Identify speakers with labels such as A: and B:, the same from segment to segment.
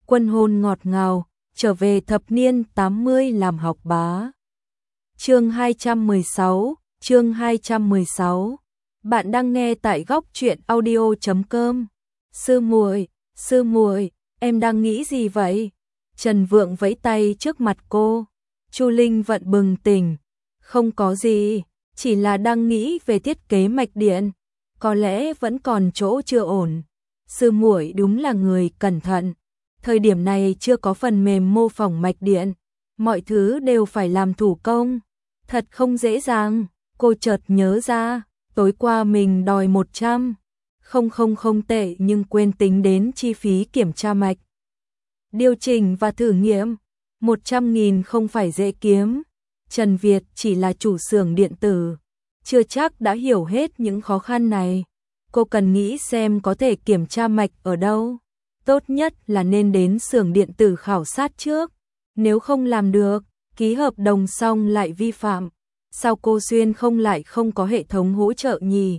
A: Quân hôn ngọt ngào, trở về thập niên 80 làm học bá. Chương 216, chương 216. Bạn đang nghe tại góc truyện audio.com. Sư muội, em đang nghĩ gì vậy? Trần Vượng vẫy tay trước mặt cô. Chu Linh Vận bừng tỉnh. Không có gì, chỉ là đang nghĩ về thiết kế mạch điện. Có lẽ vẫn còn chỗ chưa ổn. Sư muội đúng là người cẩn thận. Thời điểm này chưa có phần mềm mô phỏng mạch điện. Mọi thứ đều phải làm thủ công. Thật không dễ dàng. Cô chợt nhớ ra, tối qua mình đòi 100. Không tệ nhưng quên tính đến chi phí kiểm tra mạch. Điều chỉnh và thử nghiệm. 100.000 không phải dễ kiếm. Trần Việt chỉ là chủ xưởng điện tử. Chưa chắc đã hiểu hết những khó khăn này. Cô cần nghĩ xem có thể kiểm tra mạch ở đâu. Tốt nhất là nên đến xưởng điện tử khảo sát trước. Nếu không làm được, ký hợp đồng xong lại vi phạm. Sao cô Xuyên không có hệ thống hỗ trợ nhỉ?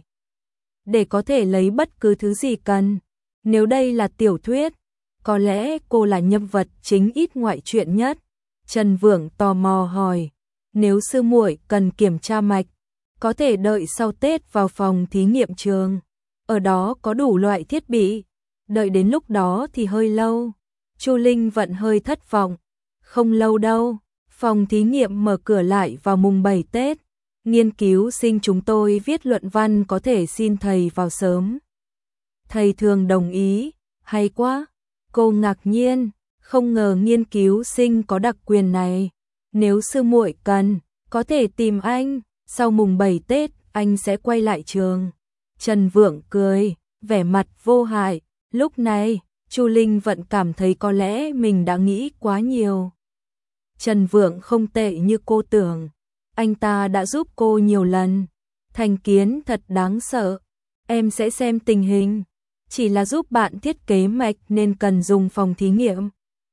A: Để có thể lấy bất cứ thứ gì cần. Nếu đây là tiểu thuyết, có lẽ cô là nhân vật chính ít ngoại truyện nhất. Trần Vượng tò mò hỏi, nếu sư muội cần kiểm tra mạch, có thể đợi sau Tết vào phòng thí nghiệm trường. Ở đó có đủ loại thiết bị. Đợi đến lúc đó thì hơi lâu. Chu Linh Vận hơi thất vọng. Không lâu đâu, phòng thí nghiệm mở cửa lại vào mùng 7 Tết. Nghiên cứu sinh chúng tôi viết luận văn có thể xin thầy vào sớm. Thầy thường đồng ý, hay quá. Cô ngạc nhiên, không ngờ nghiên cứu sinh có đặc quyền này. Nếu sư muội cần, có thể tìm anh, sau mùng 7 Tết anh sẽ quay lại trường. Trần Vượng cười, vẻ mặt vô hại. Lúc này, Chu Linh Vận cảm thấy có lẽ mình đã nghĩ quá nhiều. Trần Vượng không tệ như cô tưởng. Anh ta đã giúp cô nhiều lần. Thành kiến thật đáng sợ. Em sẽ xem tình hình. Chỉ là giúp bạn thiết kế mạch nên cần dùng phòng thí nghiệm.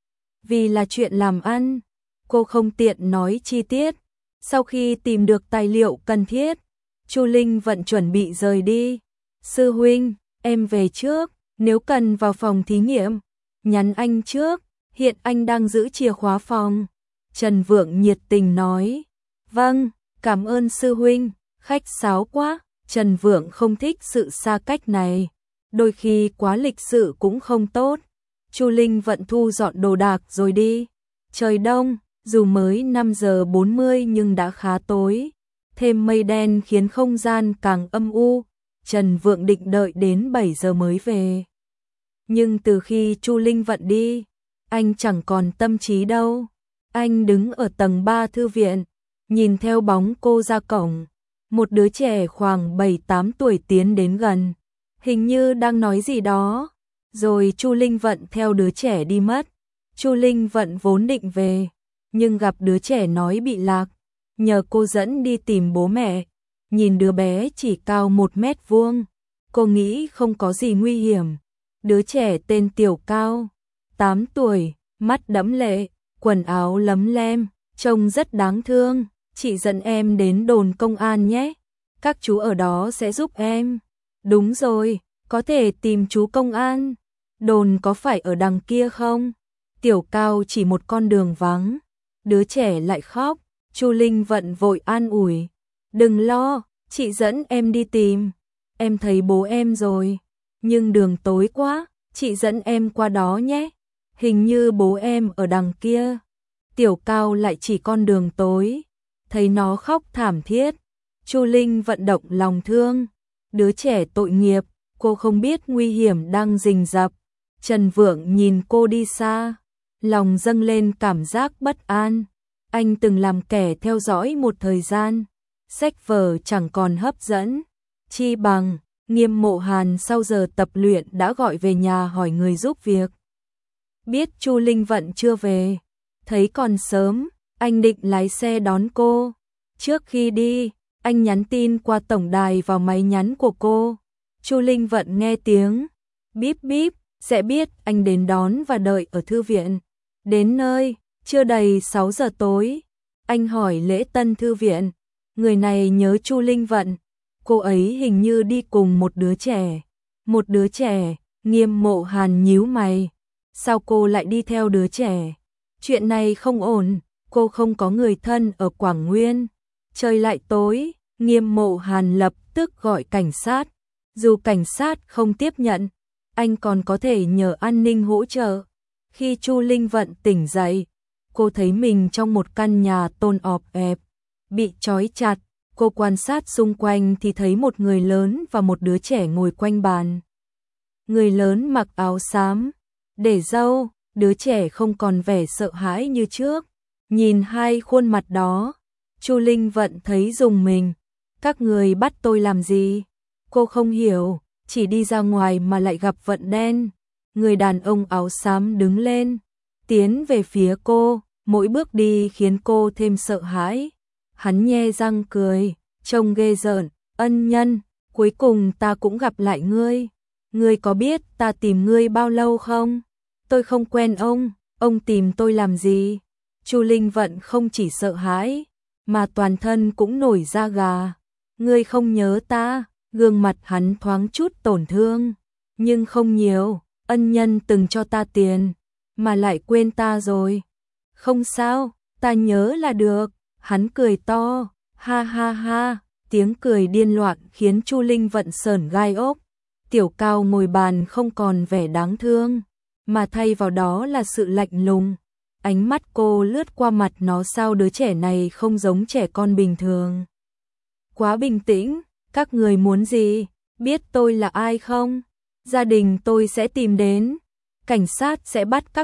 A: Vì là chuyện làm ăn, cô không tiện nói chi tiết. Sau khi tìm được tài liệu cần thiết, Chu Linh Vận chuẩn bị rời đi. Sư huynh, em về trước. Nếu cần vào phòng thí nghiệm, nhắn anh trước, hiện anh đang giữ chìa khóa phòng. Trần Vượng nhiệt tình nói. Vâng, cảm ơn sư huynh, khách sáo quá. Trần Vượng không thích sự xa cách này. Đôi khi quá lịch sự cũng không tốt. Chu Linh Vận thu dọn đồ đạc rồi đi. Trời đông, dù mới 5 giờ 40 nhưng đã khá tối. Thêm mây đen khiến không gian càng âm u. Trần Vượng định đợi đến 7 giờ mới về. Nhưng từ khi Chu Linh Vận đi, anh chẳng còn tâm trí đâu. Anh đứng ở tầng 3 thư viện, nhìn theo bóng cô ra cổng. Một đứa trẻ khoảng 7-8 tuổi tiến đến gần, hình như đang nói gì đó. Rồi Chu Linh Vận theo đứa trẻ đi mất. Chu Linh Vận vốn định về, nhưng gặp đứa trẻ nói bị lạc, nhờ cô dẫn đi tìm bố mẹ. Nhìn đứa bé chỉ cao 1 mét vuông, cô nghĩ không có gì nguy hiểm. Đứa trẻ tên Tiểu Cao, 8 tuổi, mắt đẫm lệ, quần áo lấm lem, trông rất đáng thương. Chị dẫn em đến đồn công an nhé, các chú ở đó sẽ giúp em. Đúng rồi, có thể tìm chú công an. Đồn có phải ở đằng kia không? Tiểu Cao chỉ một con đường vắng. Đứa trẻ lại khóc. Chu Linh Vận vội an ủi. Đừng lo, chị dẫn em đi tìm. Em thấy bố em rồi. Nhưng đường tối quá, chị dẫn em qua đó nhé. Hình như bố em ở đằng kia. Tiểu Cao lại chỉ con đường tối. Thấy nó khóc thảm thiết, Chu Linh vận động lòng thương. Đứa trẻ tội nghiệp, cô không biết nguy hiểm đang rình rập. Trần Vượng nhìn cô đi xa, lòng dâng lên cảm giác bất an. Anh từng làm kẻ theo dõi một thời gian. Sách vở chẳng còn hấp dẫn. Chi bằng, Nghiêm Mộ Hàn sau giờ tập luyện đã gọi về nhà hỏi người giúp việc. Biết Chu Linh Vận chưa về, thấy còn sớm, anh định lái xe đón cô. Trước khi đi, anh nhắn tin qua tổng đài vào máy nhắn của cô. Chu Linh Vận nghe tiếng bíp bíp, sẽ biết anh đến đón và đợi ở thư viện. Đến nơi, chưa đầy 6 giờ tối. Anh hỏi lễ tân thư viện, người này nhớ Chu Linh Vận. Cô ấy hình như đi cùng một đứa trẻ. Một đứa trẻ, Nghiêm Mộ Hàn nhíu mày. sao cô lại đi theo đứa trẻ? Chuyện này không ổn, cô không có người thân ở Quảng Nguyên. Trời lại tối, Nghiêm Mộ Hàn lập tức gọi cảnh sát. Dù cảnh sát không tiếp nhận, anh còn có thể nhờ an ninh hỗ trợ. Khi Chu Linh Vận tỉnh dậy, cô thấy mình trong một căn nhà tôn ọp ẹp, bị trói chặt. Cô quan sát xung quanh thì thấy một người lớn và một đứa trẻ ngồi quanh bàn. Người lớn mặc áo xám, để râu, đứa trẻ không còn vẻ sợ hãi như trước. Nhìn hai khuôn mặt đó, Chu Linh Vận thấy rùng mình. Các người bắt tôi làm gì? Cô không hiểu, chỉ đi ra ngoài mà lại gặp vận đen. Người đàn ông áo xám đứng lên, tiến về phía cô, mỗi bước đi khiến cô thêm sợ hãi. Hắn nhe răng cười, trông ghê rợn. Ân nhân, cuối cùng ta cũng gặp lại ngươi. Ngươi có biết ta tìm ngươi bao lâu không? Tôi không quen ông tìm tôi làm gì? Chu Linh Vận không chỉ sợ hãi, mà toàn thân cũng nổi da gà. Ngươi không nhớ ta? Gương mặt hắn thoáng chút tổn thương, nhưng không nhiều. Ân nhân từng cho ta tiền, mà lại quên ta rồi. Không sao, ta nhớ là được. Hắn cười to, ha ha ha, tiếng cười điên loạn khiến Chu Linh Vận sởn gai ốc. Tiểu Cao ngồi bàn không còn vẻ đáng thương, mà thay vào đó là sự lạnh lùng. Ánh mắt cô lướt qua mặt nó, sao đứa trẻ này không giống trẻ con bình thường. Quá bình tĩnh, các người muốn gì? Biết tôi là ai không? Gia đình tôi sẽ tìm đến, cảnh sát sẽ bắt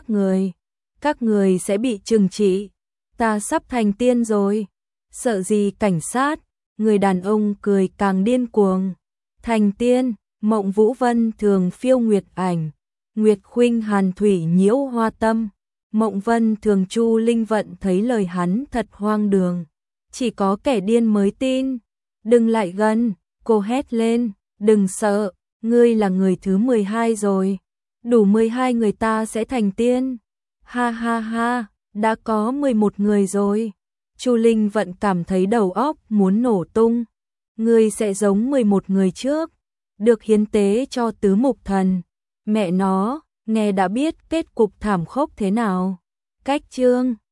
A: các người sẽ bị trừng trị. Ta sắp thành tiên rồi, sợ gì cảnh sát? Người đàn ông cười càng điên cuồng. Thành tiên, Mộng Vũ Vân thường phiêu nguyệt ảnh, Nguyệt khuynh hàn thủy nhiễu hoa tâm. Mộng Vân thường. Chu Linh Vận thấy lời hắn thật hoang đường, chỉ có kẻ điên mới tin. Đừng lại gần, cô hét lên, đừng sợ, ngươi là người thứ 12 rồi, đủ 12 người ta sẽ thành tiên. Ha ha ha, đã có 11 người rồi. Chu Linh Vận cảm thấy đầu óc muốn nổ tung. Ngươi sẽ giống 11 người trước, được hiến tế cho tứ mục thần. Mẹ nó, nghe đã biết kết cục thảm khốc thế nào. Cách chương